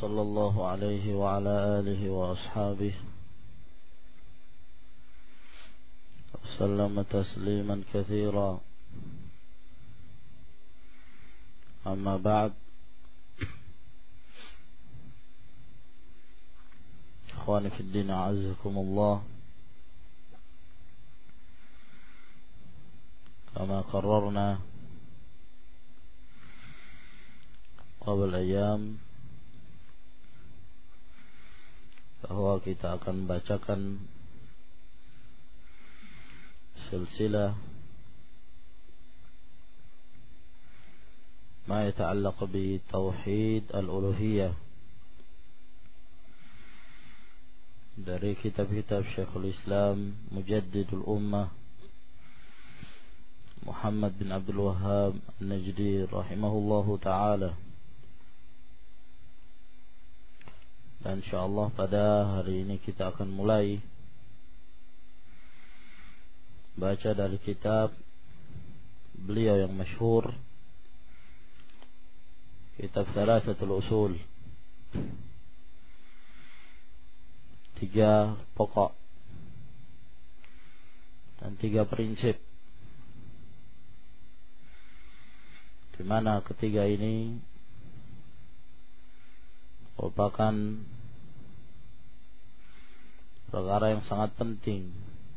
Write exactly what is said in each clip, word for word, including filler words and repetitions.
وصلى الله عليه وعلى آله وأصحابه وسلم تسليما كثيرا. أما بعد، إخواني في الدين أعزكم الله، كما قررنا قبل أيام bahwa kita akan bacakan silsilah ma yata'allaq bi tauhid al-uluhiyah dari kitab-kitab Syekhul Islam Mujaddidul Ummah Muhammad bin Abdul Wahhab An-Najdi rahimahullahu ta'ala. Dan insyaallah pada hari ini kita akan mulai baca dari kitab beliau yang masyhur, kitab Thalathatul Usul, tiga pokok dan tiga prinsip, di mana ketiga ini merupakan perkara yang sangat penting,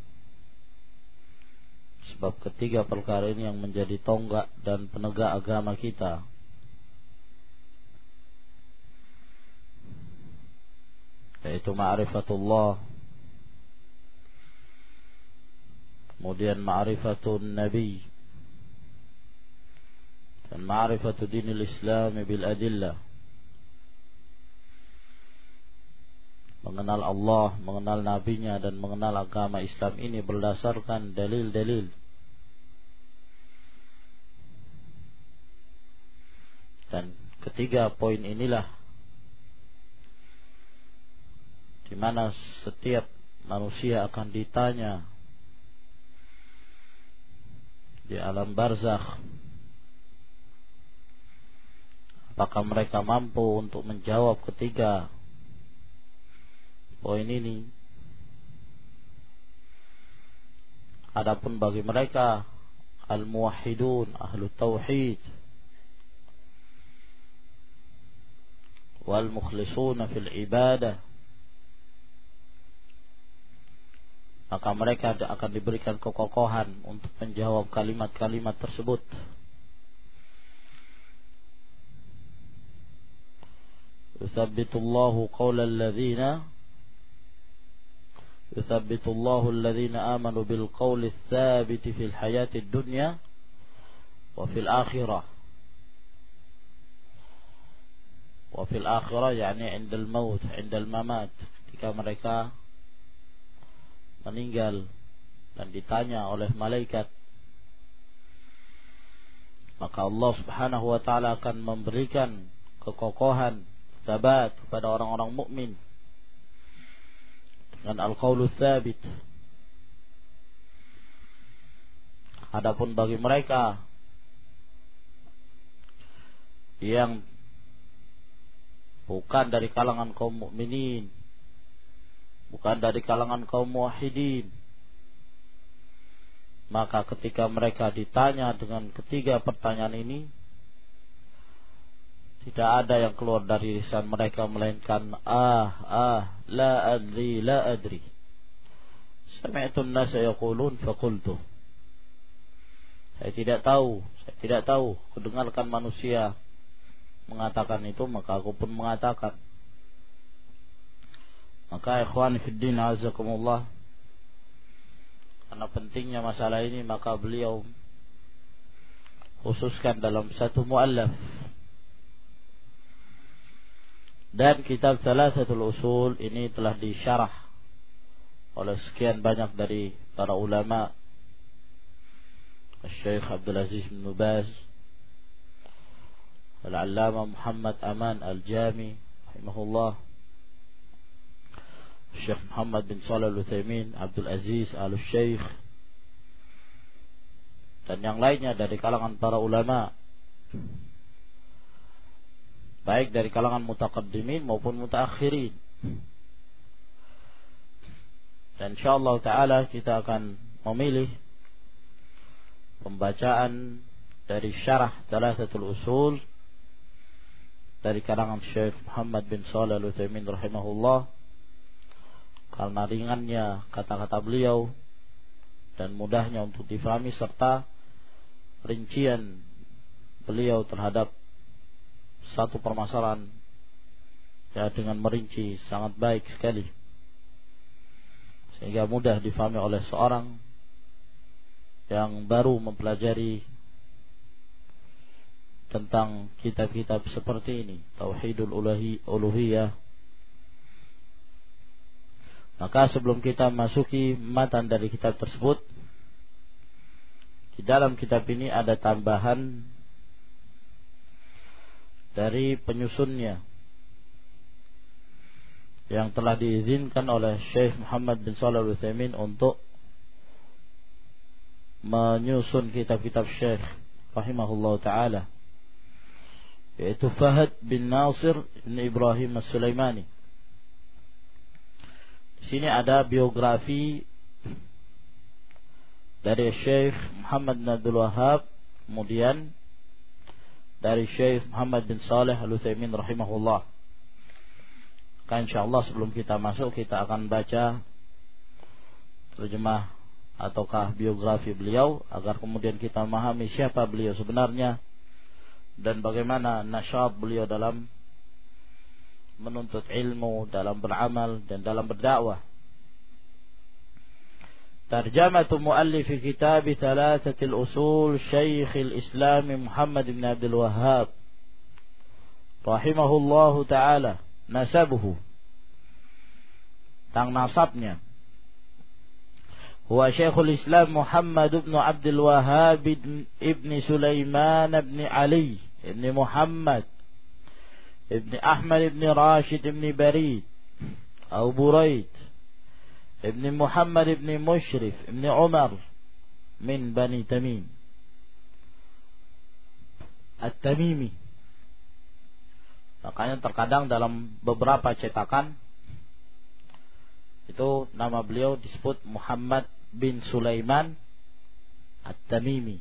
sebab ketiga perkara ini yang menjadi tonggak dan penegak agama kita, yaitu ma'rifatullah, kemudian ma'rifatun nabi, dan ma'rifatu dinil Islam bil adillah. Mengenal Allah, mengenal nabinya, dan mengenal agama Islam ini berdasarkan dalil-dalil. Dan ketiga poin inilah di mana setiap manusia akan ditanya di alam barzakh, apakah mereka mampu untuk menjawab ketiga poin ini. Adapun bagi mereka al-muwahhidun, ahlu tauhid, wal mukhlisuna fil ibadah, maka mereka akan diberikan kekokohan untuk menjawab kalimat-kalimat tersebut. Yuthabbitullahu qawlal ladzina Yuthabbitullahu alladhina amanu bil qawli tsabiti fil hayati dunya wa fil akhirah. Wa fil akhirah yani 'inda al-maut, 'inda al-mamat, ketika mereka meninggal dan ditanya oleh malaikat, maka Allah Subhanahu wa taala akan memberikan kekokohan, sabat kepada orang-orang mukmin dengan al-qaulu tsabit. Adapun bagi mereka yang bukan dari kalangan kaum mukminin, bukan dari kalangan kaum muwahhidin, maka ketika mereka ditanya dengan ketiga pertanyaan ini, tidak ada yang keluar dari lisan mereka melainkan ah ah la adri la adri. Sami'tu an-nasa yaqulun faqultu. Saya tidak tahu, saya tidak tahu. Kudengarkan manusia mengatakan itu, maka aku pun mengatakan. Maka ikhwan fiddin azakumullah, karena pentingnya masalah ini, maka beliau khususkan dalam satu muallaf. Dan kitab Thalathatul Usul ini telah disyarah oleh sekian banyak dari para ulama, Syekh Abdul Aziz bin Baz, Al-Allamah Muhammad Aman Al-Jami rahimahullah, Syekh Muhammad bin Shalih Al-Utsaimin, Abdul Aziz Al-Syekh, dan yang lainnya dari kalangan para ulama. baik dari kalangan mutaqaddimin maupun mutaakhirin. Dan insyaallah taala kita akan memilih pembacaan dari syarah Thalathatul Usul dari kalangan Syekh Muhammad bin Shalih Al-Utsaimin rahimahullah, karena ringannya kata-kata beliau dan mudahnya untuk difahami serta rincian beliau terhadap satu permasalahan ya dengan merinci sangat baik sekali, sehingga mudah difahami oleh seorang yang baru mempelajari tentang kitab-kitab seperti ini, Tauhidul Uluhiyah. Maka sebelum kita masuki matan dari kitab tersebut, di dalam kitab ini ada tambahan dari penyusunnya yang telah diizinkan oleh Syekh Muhammad bin Shalih Al-Utsaimin untuk menyusun kitab-kitab Syekh rahimahullah ta'ala, yaitu Fahad bin Nasir bin Ibrahim As-Sulaimani. Di sini ada biografi dari Syekh Muhammad bin Abdul Wahhab, kemudian dari Syekh Muhammad bin Shalih Al-Utsaimin rahimahullah. Kan insyaallah sebelum kita masuk kita akan baca terjemah ataukah biografi beliau agar kemudian kita memahami siapa beliau sebenarnya dan bagaimana nasyat beliau dalam menuntut ilmu, dalam beramal dan dalam berdakwah. Tarjamatu muallif kitab Thalathatul Usul Syekhul Islam Muhammad bin Abdul Wahhab rahimahullahu taala. Nasabuhu, tang nasabnya, huwa Syekhul Islam Muhammad bin Abdul Wahhab ibn Sulaiman ibn Ali ibn Muhammad ibn Ahmad ibn Rashid ibn Barid atau Buraid ibn Muhammad ibn Mushrif ibn Umar min Bani Tamim At-Tamimi. Makanya terkadang dalam beberapa cetakan itu nama beliau disebut Muhammad bin Sulaiman At-Tamimi.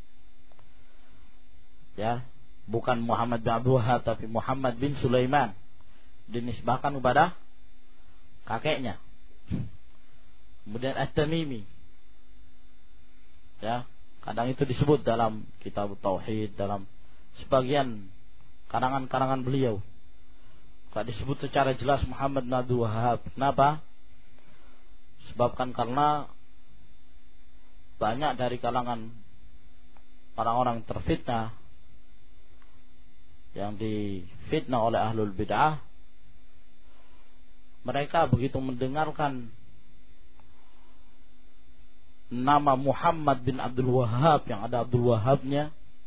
Ya, bukan Muhammad bin Abdul Wahhab tapi Muhammad bin Sulaiman, dinisbahkan kepada kakeknya. Kemudian At-Tamimi. Ya, kadang itu disebut dalam kitab tauhid, dalam sebagian karangan-karangan beliau. Tidak disebut secara jelas Muhammad bin Abdul Wahhab. Kenapa? Sebabkan karena banyak dari kalangan orang-orang terfitnah yang difitnah oleh ahlul bid'ah, mereka begitu mendengarkan nama Muhammad bin Abdul Wahhab yang ada Abdul Wahhabnya,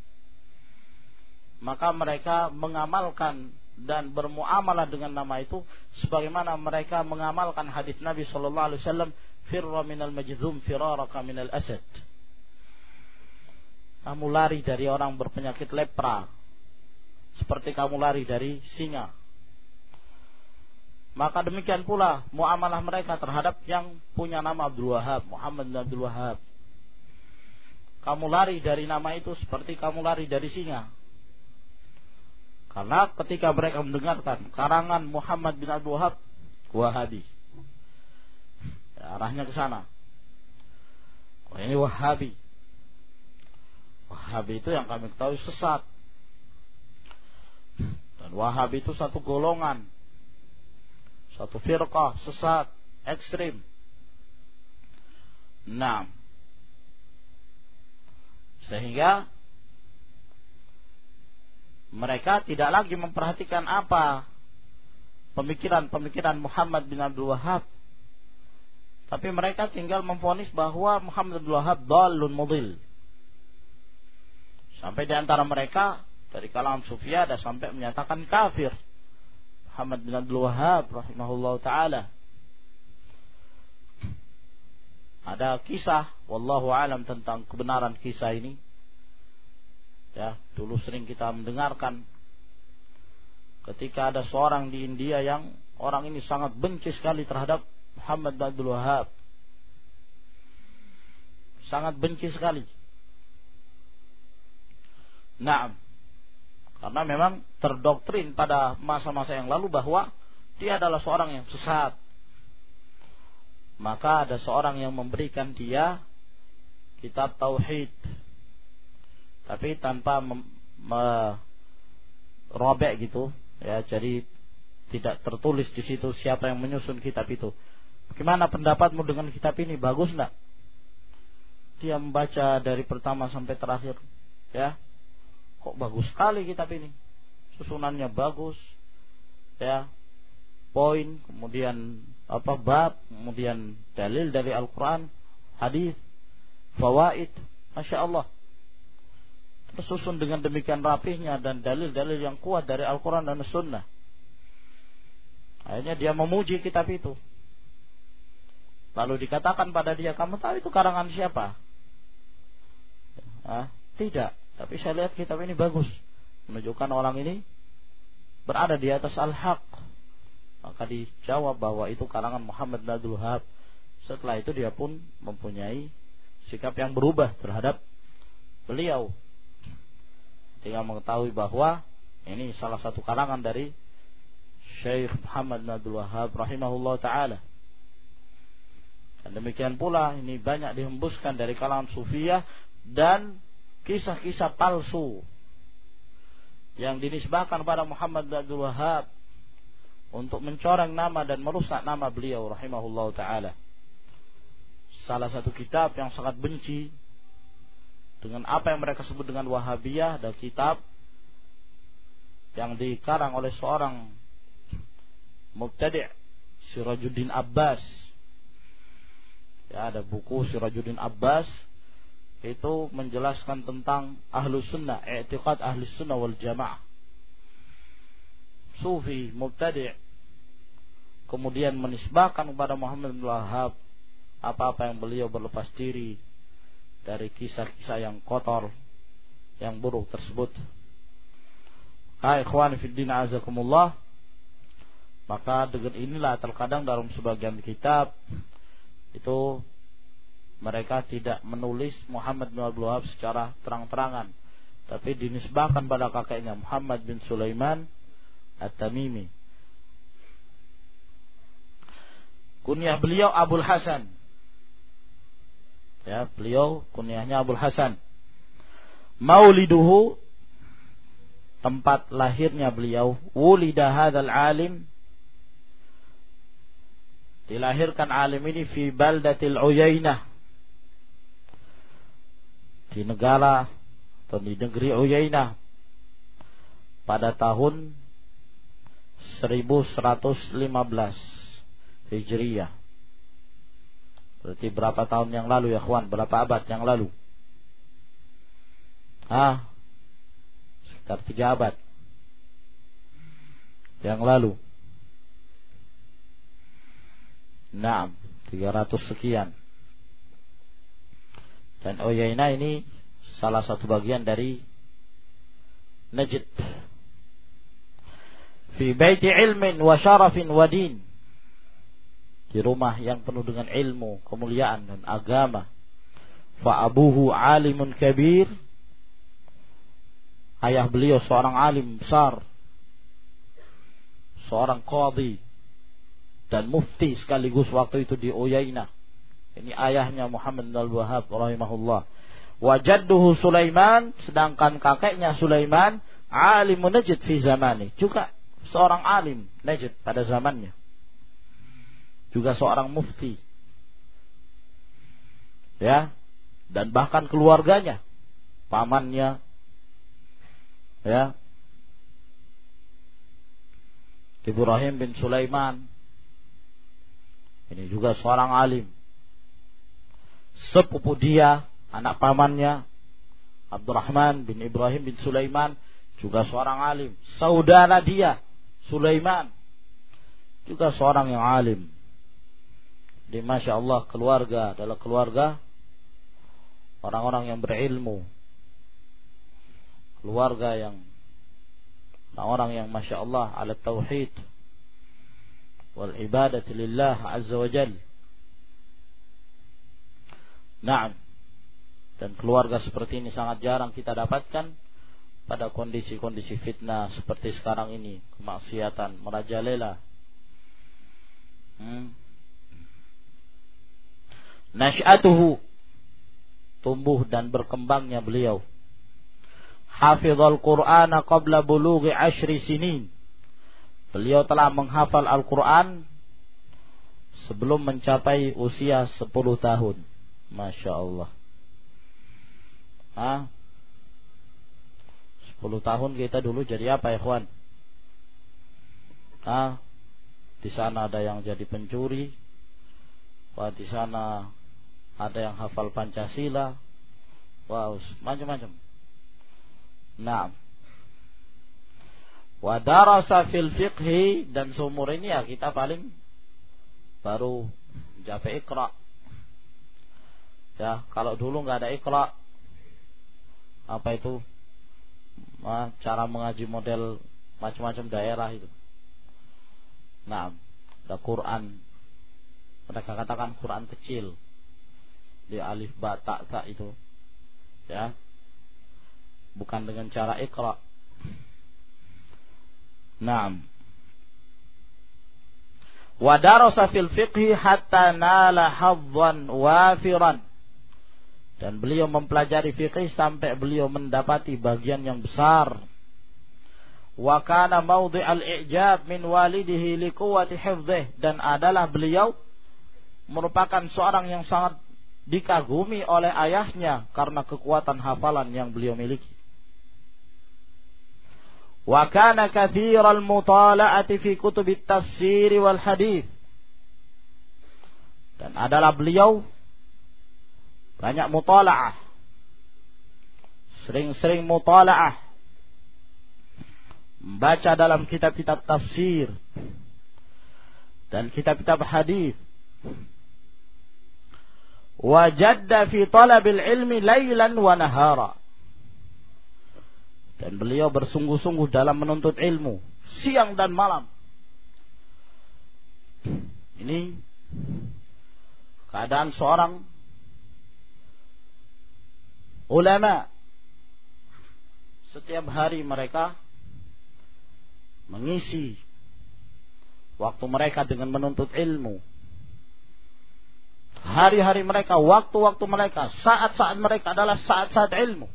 maka mereka mengamalkan dan bermuamalah dengan nama itu sebagaimana mereka mengamalkan hadis Nabi sallallahu alaihi wasallam, firra minal majzum firaraka minal asad. Kamu lari dari orang berpenyakit lepra seperti kamu lari dari singa. Maka demikian pula muamalah mereka terhadap yang punya nama Abdul Wahhab, Muhammad bin Abdul Wahhab. Kamu lari dari nama itu seperti kamu lari dari singa. Karena ketika mereka mendengarkan karangan Muhammad bin Abdul Wahhab, Wahabi, ya, arahnya ke sana. Oh, ini Wahabi. Wahabi itu yang kami ketahui sesat. Dan Wahabi itu satu golongan, satu firqah sesat, ekstrim. Nah, sehingga mereka tidak lagi memperhatikan apa pemikiran-pemikiran Muhammad bin Abdul Wahhab, tapi mereka tinggal memvonis bahwa Muhammad bin Abdul Wahhab dhalun mudil. Sampai di antara mereka dari kalangan Sufi ada sampai menyatakan kafir Muhammad bin Abdul Wahhab rahimahullah taala. Ada kisah, wallahu alam, tentang kebenaran kisah ini. Ya, dulu sering kita mendengarkan ketika ada seorang di India yang orang ini sangat benci sekali terhadap Muhammad bin Abdul Wahhab. Sangat benci sekali. Naam. Karena memang terdoktrin pada masa-masa yang lalu bahwa dia adalah seorang yang sesat. Maka ada seorang yang memberikan dia kitab tauhid, tapi tanpa merobek gitu, ya, jadi tidak tertulis di situ siapa yang menyusun kitab itu. Bagaimana pendapatmu dengan kitab ini? Bagus enggak? Dia membaca dari pertama sampai terakhir, ya. Kok bagus sekali kitab ini. Susunannya bagus, ya. Poin, kemudian apa bab, kemudian dalil dari Al-Qur'an, hadis, fawaid, Masya Allah. Tersusun dengan demikian rapihnya dan dalil-dalil yang kuat dari Al-Qur'an dan Sunnah. Akhirnya dia memuji kitab itu. Lalu dikatakan pada dia, kamu tahu itu karangan siapa? Ah, tidak. Tapi saya lihat kitab ini bagus, menunjukkan orang ini berada di atas al-haq. Maka dijawab bahwa itu karangan Muhammad bin Abdul Wahhab. Setelah itu dia pun mempunyai sikap yang berubah terhadap beliau, ketika mengetahui bahwa ini salah satu karangan dari Syekh Muhammad bin Abdul Wahhab rahimahullah ta'ala. Dan demikian pula ini banyak dihembuskan dari kalangan sufiyah dan kisah-kisah palsu yang dinisbahkan pada Muhammad bin Abdul Wahhab untuk mencoreng nama dan merusak nama beliau rahimahullah ta'ala. Salah satu kitab yang sangat benci dengan apa yang mereka sebut dengan Wahabiyah adalah kitab yang dikarang oleh seorang mubtadi' Sirajuddin Abbas. Ya, ada buku Sirajuddin Abbas, itu menjelaskan tentang Ahlus Sunnah, i'tiqad Ahlus Sunnah wal Jamaah. Sufi mubtadi' kemudian menisbahkan kepada Muhammad bin Wahhab apa-apa yang beliau berlepas diri dari kisah-kisah yang kotor, yang buruk tersebut. Hai ikhwan fillah azakumullah. Maka dengan inilah terkadang dalam sebagian kitab itu mereka tidak menulis Muhammad bin Abdul Wahhab secara terang-terangan, tapi dinisbahkan pada kakeknya Muhammad bin Sulaiman At-Tamimi. Kunyah beliau Abul Hasan. Ya, beliau kunyahnya Abul Hasan. Mauliduhu, tempat lahirnya beliau, wulida hadzal alim, dilahirkan alim ini fi baldatil Uyainah, di negara atau di negeri Uyainah pada tahun seribu seratus lima belas Hijriyah. Berarti berapa tahun yang lalu ya kawan? Berapa abad yang lalu? Ah, sekitar tiga abad yang lalu. Naam, tiga ratus sekian. Dan Uyainah ini salah satu bagian dari Najd. Fi baiti ilmin wa syarafin wa din, di rumah yang penuh dengan ilmu, kemuliaan dan agama. Fa abuhu alimun kabir, ayah beliau seorang alim besar, seorang qadhi dan mufti sekaligus waktu itu di Uyainah. Ini ayahnya Muhammad bin Abdul Wahhab rahimahullah. Wa jadduhu Sulaiman, sedangkan kakeknya Sulaiman alimun Najd fi zamani, juga seorang alim Najd pada zamannya, juga seorang mufti, ya, dan bahkan keluarganya, pamannya, ya, Ibrahim bin Sulaiman, ini juga seorang alim. Sepupu dia, anak pamannya, Abdurrahman bin Ibrahim bin Sulaiman, juga seorang alim. Saudara dia, Sulaiman, juga seorang yang alim. Di Masya Allah, keluarga adalah keluarga orang-orang yang berilmu, keluarga yang orang yang masya Allah ala tauhid wal ibadati lillah azza wa jal. Naam. Dan keluarga seperti ini sangat jarang kita dapatkan pada kondisi-kondisi fitnah seperti sekarang ini, kemaksiatan merajalela. Hmm. Nash'atuhu, tumbuh dan berkembangnya beliau. Hafizal Qur'ana qabla bulughi ashri sinin. Beliau telah menghafal Al-Quran sebelum mencapai usia sepuluh tahun. Masya Allah. Hah? sepuluh tahun kita dulu jadi apa ya ikhwan? Hah? Di sana ada yang jadi pencuri. Wah, di sana ada yang hafal Pancasila. Wow, macam-macam. Nah, wa darasa fil fiqhi, dan seumur ini ya kita paling baru mencapai Iqra. Ya, kalau dulu nggak ada Iqra, apa itu? Nah, cara mengaji model macam-macam daerah itu. Nah, ada Quran. Mereka katakan Quran kecil, di alif ba ta ta itu, ya, bukan dengan cara Iqra. Naam. Wa darasa fil fiqhi hatta nala hadzan wafiran. Dan beliau mempelajari fikih sampai beliau mendapati bagian yang besar. Wa kana mawdhi'al i'jab min walidihi li quwwati hifdhihi, dan adalah beliau merupakan seorang yang sangat dikagumi oleh ayahnya karena kekuatan hafalan yang beliau miliki. Wa kana katsiral mutala'ati fi kutubit tafsir wal hadits. Dan adalah beliau banyak mutala'ah, sering-sering mutala'ah, membaca dalam kitab-kitab tafsir dan kitab-kitab hadis. Wajadda fi talabil ilmi lailan wa nahara. Dan beliau bersungguh-sungguh dalam menuntut ilmu siang dan malam. Ini keadaan seorang ulama. Setiap hari mereka mengisi waktu mereka dengan menuntut ilmu. Hari-hari mereka, waktu-waktu mereka, saat-saat mereka adalah saat-saat ilmu.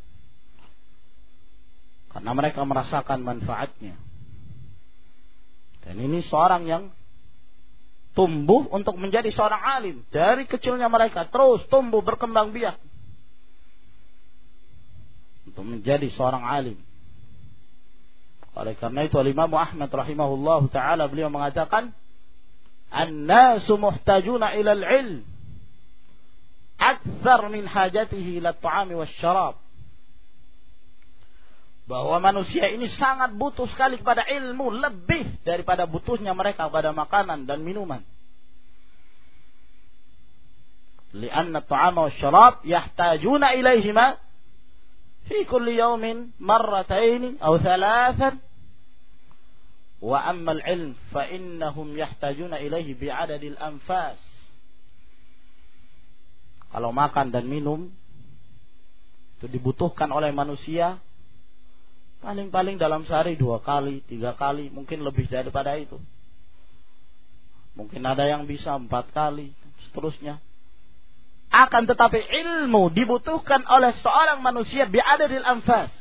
Karena mereka merasakan manfaatnya. Dan ini seorang yang tumbuh untuk menjadi seorang alim. Dari kecilnya mereka terus tumbuh berkembang biak untuk menjadi seorang alim. Oleh karena itu Imam Ahmad rahimahullah ta'ala beliau mengatakan, An-nasu muhtajuna ilal ilm akthar min hajatihi ila ta'ami wasyarab. Bahwa manusia ini sangat butuh sekali kepada ilmu, lebih daripada butuhnya mereka pada makanan dan minuman. Lianna ta'ama wasyarab yahtajuna ilaihima fi kulli yawmin marratayn aw thalathan. Wa amma al-ilm fa innahum yahtajuna ilaihi bi'adadil anfas. Kalau makan dan minum itu dibutuhkan oleh manusia paling-paling dalam sehari dua kali, tiga kali, mungkin lebih daripada itu. Mungkin ada yang bisa empat kali, seterusnya. Akan tetapi ilmu dibutuhkan oleh seorang manusia bi'adadil anfas,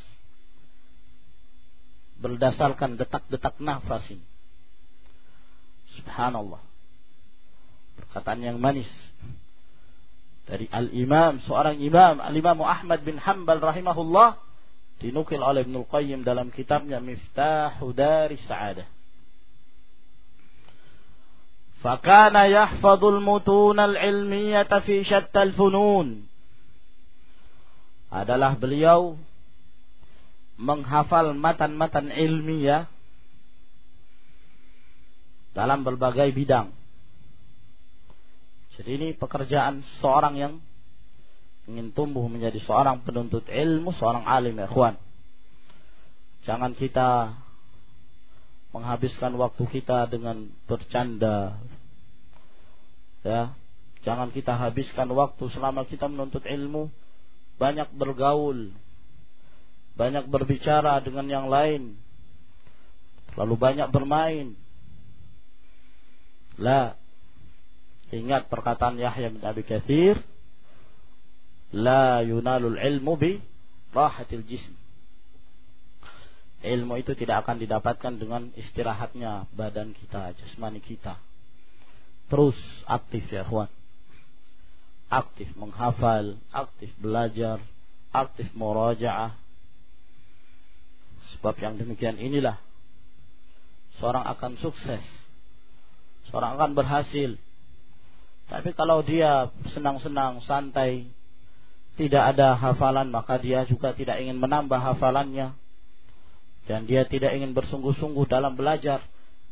berdasarkan detak-detak nafas ini. Subhanallah. Perkataan yang manis dari Al-Imam, seorang imam, Al-Imam Ahmad bin Hanbal rahimahullah, dinukil oleh Ibnul Qayyim dalam kitabnya Miftahu Daris Sa'adah. Fakana yahfadul mutunal ilmiyata fi syattal funun. Adalah beliau menghafal matan-matan ilmiah dalam berbagai bidang. Jadi ini pekerjaan seorang yang ingin tumbuh menjadi seorang penuntut ilmu, seorang alim ya ikhwan. Jangan kita menghabiskan waktu kita dengan bercanda. Ya, jangan kita habiskan waktu selama kita menuntut ilmu banyak bergaul, banyak berbicara dengan yang lain, terlalu banyak bermain. La, ingat perkataan Yahya bin Abi Katsir, la yunalul ilmu bi rahatil jism. Ilmu itu tidak akan didapatkan dengan istirahatnya badan kita, jasmani kita. Terus aktif ya ikhwan. Aktif menghafal, aktif belajar, aktif murajaah. Sebab yang demikian inilah seorang akan sukses, seorang akan berhasil. Tapi kalau dia senang-senang, santai, tidak ada hafalan, maka dia juga tidak ingin menambah hafalannya, dan dia tidak ingin bersungguh-sungguh dalam belajar,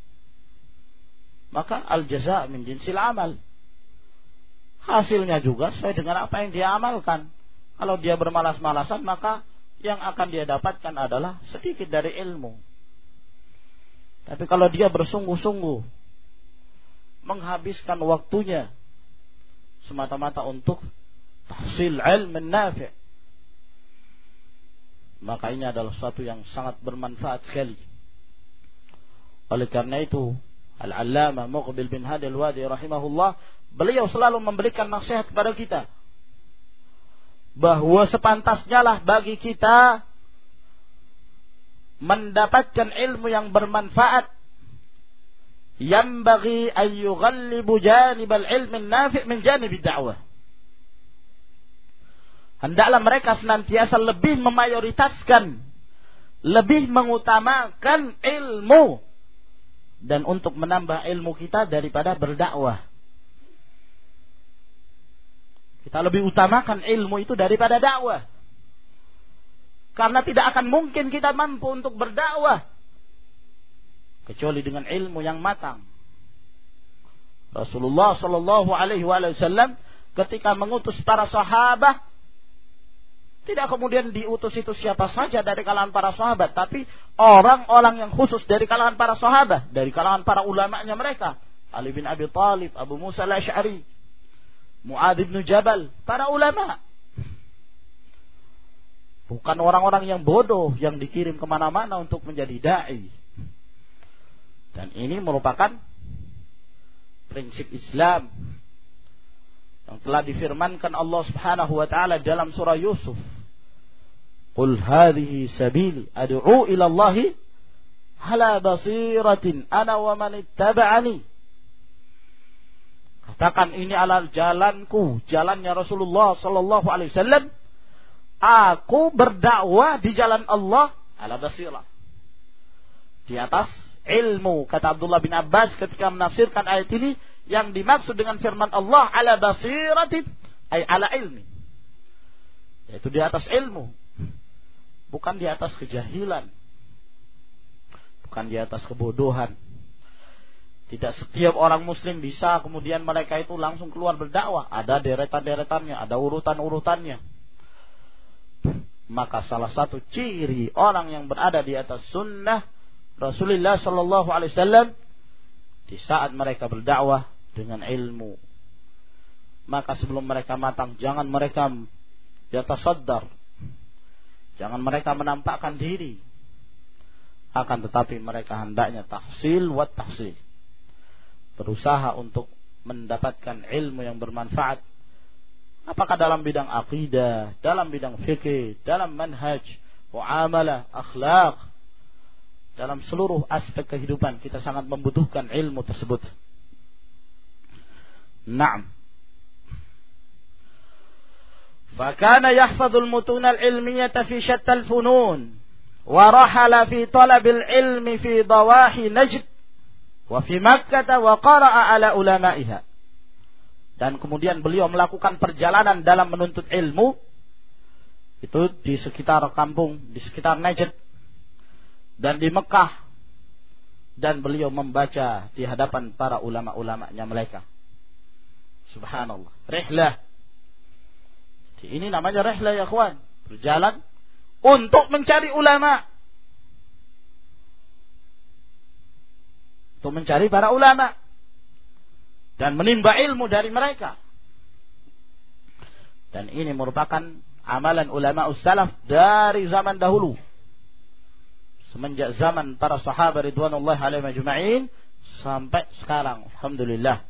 maka al-jaza' min jinsil amal. Hasilnya juga sesuai dengan apa yang dia amalkan. Kalau dia bermalas-malasan, maka yang akan dia dapatkan adalah sedikit dari ilmu. Tapi kalau dia bersungguh-sungguh menghabiskan waktunya semata-mata untuk tahsil ilmu nafi', maka ini adalah sesuatu yang sangat bermanfaat sekali. Oleh karena itu, Al-Allamah Muqbil bin Hadi Al-Wadi rahimahullah, beliau selalu memberikan nasihat kepada kita bahwa sepantasnya lah bagi kita mendapatkan ilmu yang bermanfaat. Yanbaghi an yughallibu janib al-ilm an-nafi' min janib ad-da'wah. Hendaklah mereka senantiasa lebih memayoritaskan, lebih mengutamakan ilmu, dan untuk menambah ilmu kita daripada berdakwah. Kita lebih utamakan ilmu itu daripada dakwah. Karena tidak akan mungkin kita mampu untuk berdakwah kecuali dengan ilmu yang matang. Rasulullah sallallahu alaihi wasallam ketika mengutus para sahabat, tidak kemudian diutus itu siapa saja dari kalangan para sahabat, tapi orang-orang yang khusus dari kalangan para sahabat, dari kalangan para ulamanya mereka. Ali bin Abi Thalib, Abu Musa al-Asy'ari, Mu'adz bin Jabal, para ulama. Bukan orang-orang yang bodoh yang dikirim kemana-mana untuk menjadi da'i. Dan ini merupakan prinsip Islam yang telah difirmankan Allah Subhanahu wa taala dalam surah Yusuf. Qul hadhihi sabili ad'u ila Allah ala basiratin ana wa man ittaba'ani. Katakan, ini adalah jalanku, jalannya Rasulullah sallallahu alaihi wasallam. Aku berdakwah di jalan Allah ala basirah, di atas ilmu. Kata Abdullah bin Abbas ketika menafsirkan ayat ini, yang dimaksud dengan firman Allah ala basiratin ay ala ilmi, yaitu di atas ilmu, bukan di atas kejahilan, bukan di atas kebodohan. Tidak setiap orang muslim bisa kemudian mereka itu langsung keluar berdakwah. Ada deretan-deretannya, ada urutan-urutannya. Maka salah satu ciri orang yang berada di atas sunnah Rasulullah sallallahu alaihi wasallam, di saat mereka berdakwah dengan ilmu. Maka sebelum mereka matang, jangan mereka yatasaddar, jangan mereka menampakkan diri, akan tetapi mereka hendaknya tahsil wa tahsil, berusaha untuk mendapatkan ilmu yang bermanfaat. Apakah dalam bidang akidah, dalam bidang fikih, dalam manhaj, muamalah, akhlak, dalam seluruh aspek kehidupan kita sangat membutuhkan ilmu tersebut. Naam. Fakana yahfadul mutun al-ilmiyah fi shatta al-funun wa rahala fi talab al-ilmi fi dawahi Najd wa fi Makkah wa qara'a ala ulama'iha. Dan kemudian beliau melakukan perjalanan dalam menuntut ilmu itu di sekitar kampung, di sekitar Najd dan di Mekah, dan beliau membaca di hadapan para ulama-ulamanya mereka. Subhanallah, rihlah. Ini namanya rihlah ya kawan, berjalan untuk mencari ulama. untuk mencari para ulama dan menimba ilmu dari mereka. Dan ini merupakan amalan ulama salaf dari zaman dahulu, semenjak zaman para sahabat ridwanullah alaihim ajma'in sampai sekarang, alhamdulillah.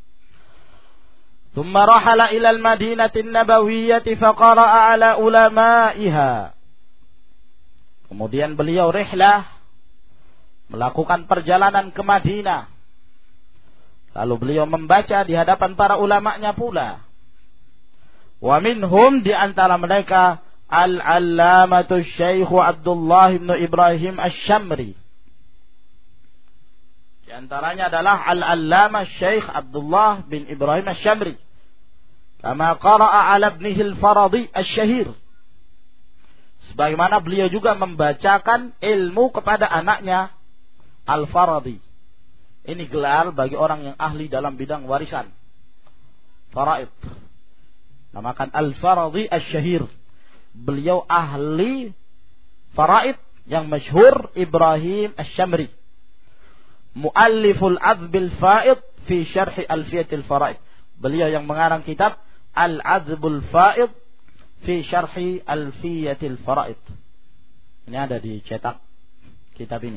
ثم رحل إلى المدينة النبوية فقرأ على علمائها. Kemudian beliau rihlah, melakukan perjalanan ke Madinah. Lalu beliau membaca di hadapan para ulamanya pula. Wa minhum, di antara mereka Al-Allamatu Syekh Abdullah bin Ibrahim Asy-Syamri. Di antaranya adalah Al-Allamah Syekh Abdullah bin Ibrahim Asy-Syamri. Kama qara'a ala ibnihi al-Faradi asy-Syahir. Sebagaimana beliau juga membacakan ilmu kepada anaknya Al-Faradi. Ini gelar bagi orang yang ahli dalam bidang warisan faraid. Namakan Al-Faradi asy-Syahir. Beliau ahli faraid yang masyhur, Ibrahim Asy-Syamri. Mualliful Adbil Faid fi Syarh Alfiyatil Faraid. Beliau yang mengarang kitab Al-Adbul Faid fi Syarh Alfiyatil Faraid. Ini ada dicetak kitab ini.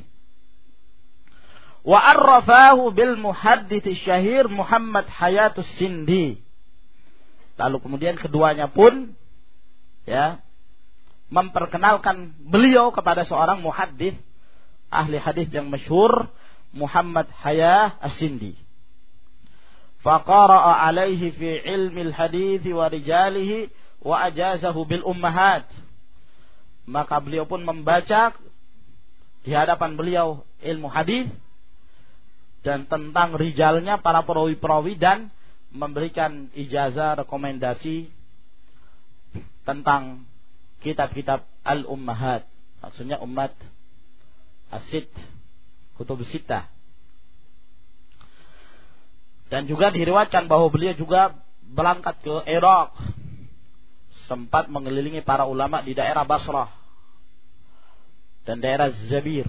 Wa arrafahu bil muhaddits syahir Muhammad Hayatus Sindi. Lalu kemudian keduanya pun ya memperkenalkan beliau kepada seorang muhaddits, ahli hadis yang masyhur, Muhammad Hayah As-Sindi. Faqara'a alaihi fi ilmi al-hadits wa rijalihi wa ajazahu bil ummahat. Maka beliau pun membaca di hadapan beliau ilmu hadis dan tentang rijalnya, para perawi-perawi, dan memberikan ijazah rekomendasi tentang kitab-kitab al-ummahat. Maksudnya ummat as-sitt, kutub sittah. Dan juga diriwayatkan bahwa beliau juga berangkat ke Irak, sempat mengelilingi para ulama di daerah Basrah dan daerah Zabir.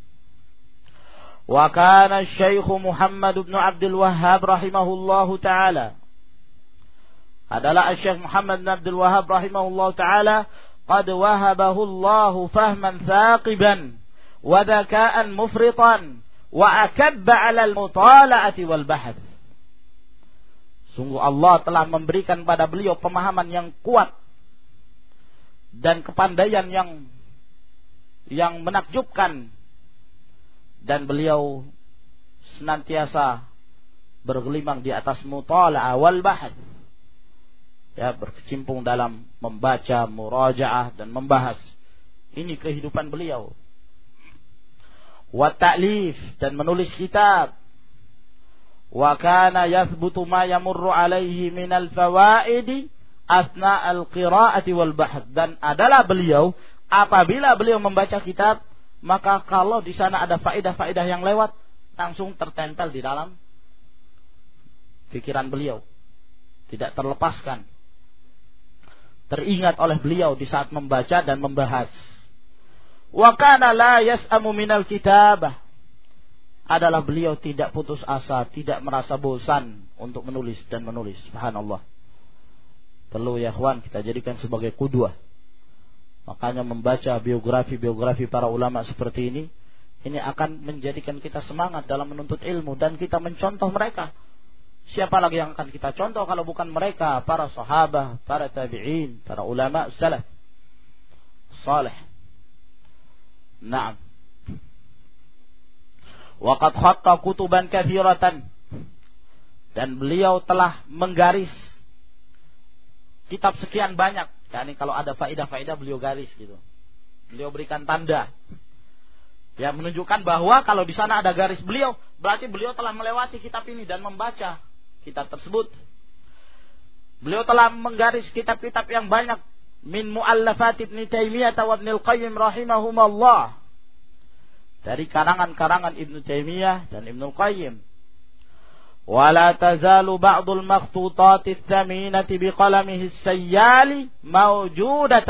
Wa kana Syekh Muhammad bin Abdul Wahhab rahimahullahu taala, adalah Syekh Muhammad bin Abdul Wahhab rahimahullahu taala, qad wahabahu Allah fahman thaqiban wa dhaka'an mufritan wa akabba 'ala al-mutala'ati wal bahth. Sungguh Allah telah memberikan pada beliau pemahaman yang kuat dan kepandaian yang yang menakjubkan, dan beliau senantiasa bergelimang di atas mutala'ah wal bahth, ya, berkecimpung dalam membaca, murajaah dan membahas. Ini kehidupan beliau. Wa ta'lif, dan menulis kitab. Wa kana yathbutu ma yamurru alaihi minal fawaidi asna al-qira'ati wal bahth. Dan adalah beliau, apabila beliau membaca kitab, maka kalau di sana ada faedah-faedah yang lewat, langsung tertempel di dalam pikiran beliau, tidak terlepaskan, teringat oleh beliau di saat membaca dan membahas. Wa kana la yas'amu minal kitabah, adalah beliau tidak putus asa, tidak merasa bosan untuk menulis dan menulis. Subhanallah. Perlu ya ikhwan kita jadikan sebagai qudwah. Makanya membaca biografi-biografi para ulama seperti ini, ini akan menjadikan kita semangat dalam menuntut ilmu, dan kita mencontoh mereka. Siapa lagi yang akan kita contoh kalau bukan mereka, para sahabat, para tabi'in, para ulama salaf salih. Naam. Wa qad khatta kutuban katsiratan, dan beliau telah menggaris kitab sekian banyak. Yani kalau ada faedah-faedah beliau garis gitu. Beliau berikan tanda. Ya, menunjukkan bahwa kalau di sana ada garis beliau, berarti beliau telah melewati kitab ini dan membaca kitab tersebut. Beliau telah menggaris kitab-kitab yang banyak, min muallafat Ibnu Taimiyah wa Ibnu Qayyim rahimahumallah. Dari karangan-karangan Ibnu Taimiyah dan Ibnu Qayyim. ولا تزال بعض المخطوطات الثمينة بقلمه السيال موجودة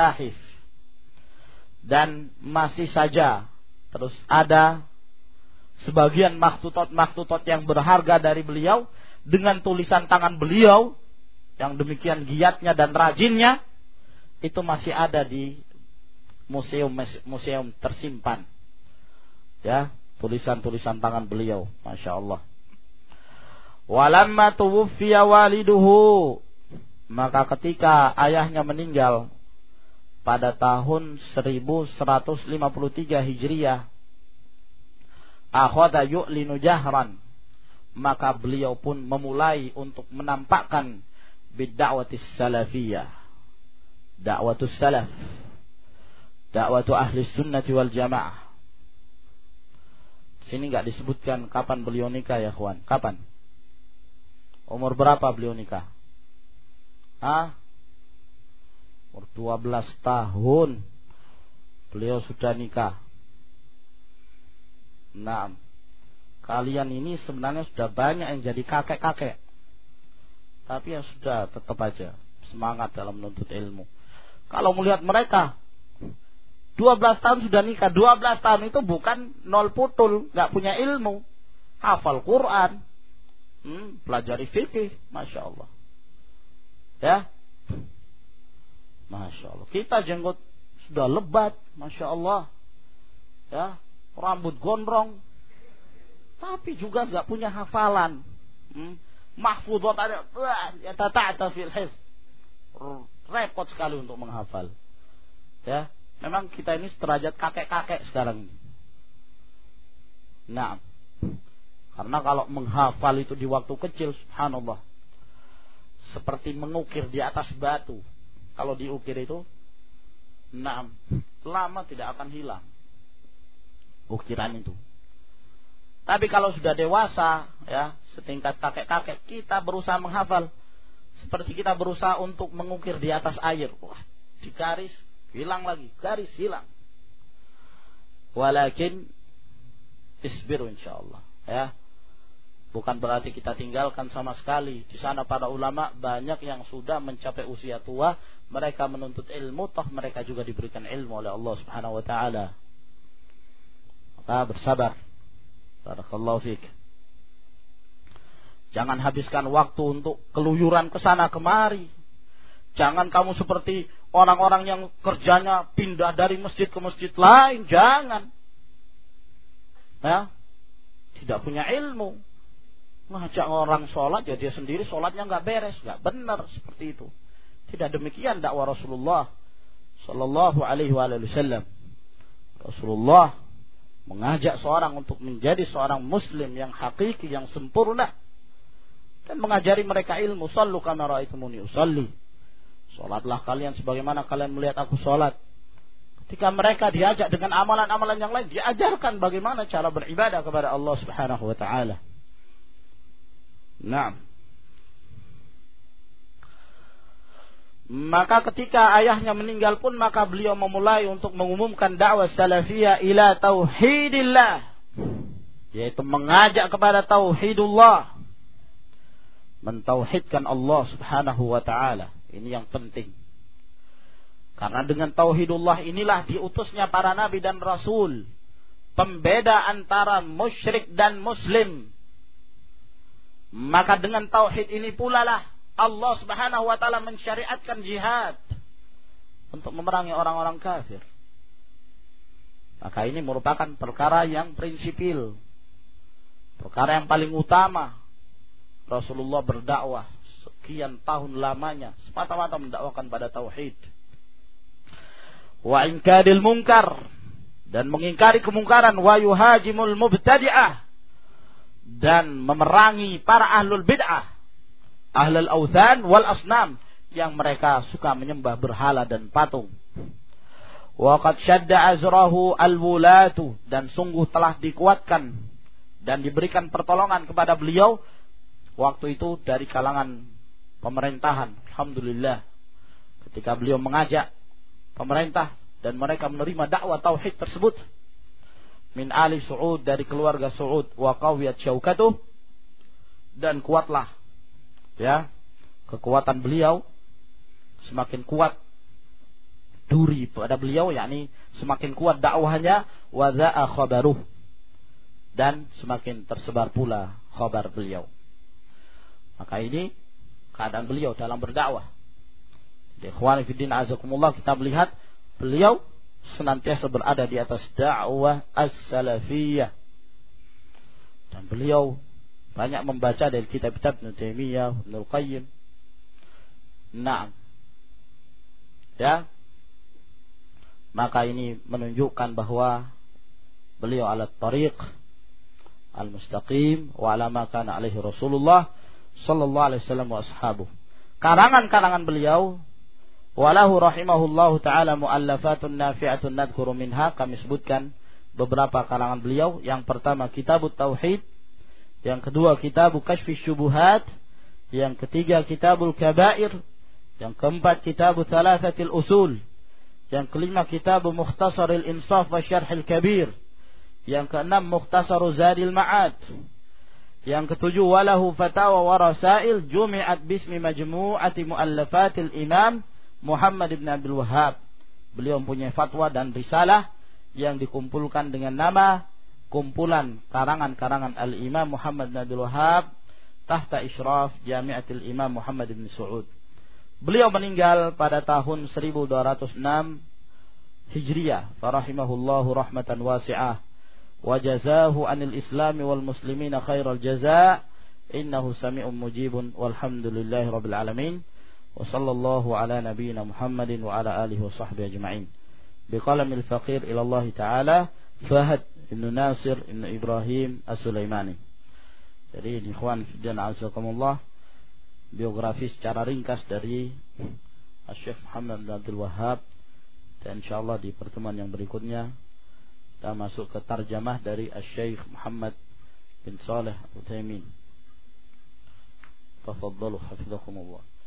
بالمتاحف. Dan masih saja terus ada sebagian maktutot-maktutot yang berharga dari beliau dengan tulisan tangan beliau yang demikian giatnya dan rajinnya, itu masih ada di museum-museum tersimpan. Ya, tulisan-tulisan tangan beliau, Masya Allah. Walamma tuwuffiya waliduhu, maka ketika ayahnya meninggal pada tahun seribu seratus lima puluh tiga Hijriah, akhadha yu'linu jahran, maka beliau pun memulai untuk menampakkan bid-da'watis salafiyah, da'watus salaf, da'watu ahli sunnati wal jamaah. Sini enggak disebutkan kapan beliau nikah ya kawan. Kapan? Umur berapa beliau nikah? Hah? Umur dua belas tahun beliau sudah nikah. Nah, kalian ini sebenarnya sudah banyak yang jadi kakek-kakek, tapi ya sudah, tetap aja semangat dalam menuntut ilmu. Kalau melihat mereka dua belas tahun sudah nikah, dua belas tahun itu bukan nol putul, gak punya ilmu, hafal Quran, hmm, pelajari fikih, Masya Allah. Ya, Masya Allah. Kita jenggot sudah lebat, Masya Allah. Ya, rambut gondrong, tapi juga gak punya hafalan. Hmm, mahfudhat ada, ya tata'ata fil hifz. Repot sekali untuk menghafal. Ya, memang kita ini sederajat kakek-kakek sekarang ini. Nah, karena kalau menghafal itu di waktu kecil, subhanallah, seperti mengukir di atas batu. Kalau diukir itu, nah, lama tidak akan hilang ukiran itu. Tapi kalau sudah dewasa, ya, setingkat kakek-kakek, kita berusaha menghafal seperti kita berusaha untuk mengukir di atas air. Wah, di garis hilang lagi, garis hilang. Walakin isbiru insyaallah, ya. Bukan berarti kita tinggalkan sama sekali. Di sana para ulama banyak yang sudah mencapai usia tua, mereka menuntut ilmu, toh mereka juga diberikan ilmu oleh Allah Subhanahu wa taala. Maka bersabar. Barakallahu fiik. Jangan habiskan waktu untuk keluyuran ke sana kemari. Jangan kamu seperti orang-orang yang kerjanya pindah dari masjid ke masjid lain, jangan. Ya, tidak punya ilmu. Ngajak orang sholat, ya dia sendiri sholatnya nggak beres, nggak benar, seperti itu. Tidak demikian dakwah Rasulullah Sallallahu Alaihi Wasallam. Rasulullah mengajak seorang untuk menjadi seorang Muslim yang hakiki, yang sempurna, dan mengajari mereka ilmu. Sallu kama ra'aitumuni usalli. Sholatlah kalian sebagaimana kalian melihat aku sholat. Ketika mereka diajak dengan amalan-amalan yang lain, diajarkan bagaimana cara beribadah kepada Allah Subhanahu wa taala. Nah, maka ketika ayahnya meninggal pun, maka beliau memulai untuk mengumumkan dakwah salafiyah ila tauhidillah, yaitu mengajak kepada tauhidullah, mentauhidkan Allah Subhanahu wa taala. Ini yang penting. Karena dengan tauhidullah inilah diutusnya para nabi dan rasul, pembeda antara musyrik dan muslim. Maka dengan tauhid ini pula lah Allah Subhanahu wa taala mensyariatkan jihad untuk memerangi orang-orang kafir. Maka ini merupakan perkara yang prinsipil, perkara yang paling utama. Rasulullah berdakwah sekian tahun lamanya semata-mata mendakwakan pada tauhid. Wa inkadil munkar, dan mengingkari kemungkaran, wa yuhajimul mubtadi'ah, dan memerangi para ahlul bid'ah, ahlul authan wal asnam, yang mereka suka menyembah berhala dan patung. Wa qad syadda azrahu al-wulatu, dan sungguh telah dikuatkan dan diberikan pertolongan kepada beliau waktu itu dari kalangan pemerintahan. Alhamdulillah, ketika beliau mengajak pemerintah dan mereka menerima dakwah tauhid tersebut, min ali Su'ud, dari keluarga Su'ud, wa qawiyat syaukatuh, dan kuatlah, ya, kekuatan beliau, semakin kuat duri pada beliau, yakni semakin kuat dakwahnya, wa za'a khabaruh, dan semakin tersebar pula khabar beliau. Maka ini keadaan beliau dalam berdakwah. Ikhwani fiddin azakumullah, kita melihat beliau senantiasa berada di atas dakwah as-salafiyah. Dan beliau banyak membaca dari kitab-kitab Ibnu Taimiyah, Ibnu Qayyim. Naam. Ya. Maka ini menunjukkan bahwa beliau ala tariq al-mustaqim wa ala ma kana alaihi Rasulullah sallallahu alaihi wasallam wa ashabuh. Karangan-karangan beliau walahu rahimahullahu taala muallafatun nafi'atun nadhkuru minha, kami sebutkan beberapa karangan beliau. Yang pertama Kitabut Tauhid, yang kedua Kitabul Kashfis Syubuhat, yang ketiga Kitabul Kabair, yang keempat Kitabut Thalathatil Usul, yang kelima Kitabul Mukhtasaril Insaf wa Syarhil Kabir, yang keenam Mukhtasarul Zadil Ma'ad, yang ketujuh walahu fatawa wa rasail jumi'at bismi majmu'ati muallafatil Imam Muhammad ibn Abdul Wahhab. Beliau mempunyai fatwa dan risalah yang dikumpulkan dengan nama kumpulan karangan-karangan Al-Imam Muhammad ibn Abdul Wahhab tahta isyraf Jami'atil Imam Muhammad ibn Saud. Beliau meninggal pada tahun seribu dua ratus enam Hijriah. Farahimahullahu rahmatan wasi'ah wa jazahu anil islami wal muslimina khairal jazaa innahu sami'un mujibun walhamdulillahi rabbil alamin. Wa sallallahu ala nabiyyina Muhammadin wa ala alihi wa sahbihi ajma'in. Biqalamil faqir ila Allah taala Fahad ibn Nasir ibn Ibrahim As-Sulaimani. Jadi ikhwan fillah azakumullah, biografi secara ringkas dari Syekh Muhammad bin Abdul Wahhab, dan insyaallah di pertemuan yang berikutnya kita masuk ke tarjamah dari Syekh Muhammad bin Shalih Al-Utsaimin. Tafadhalu hafizakumullah.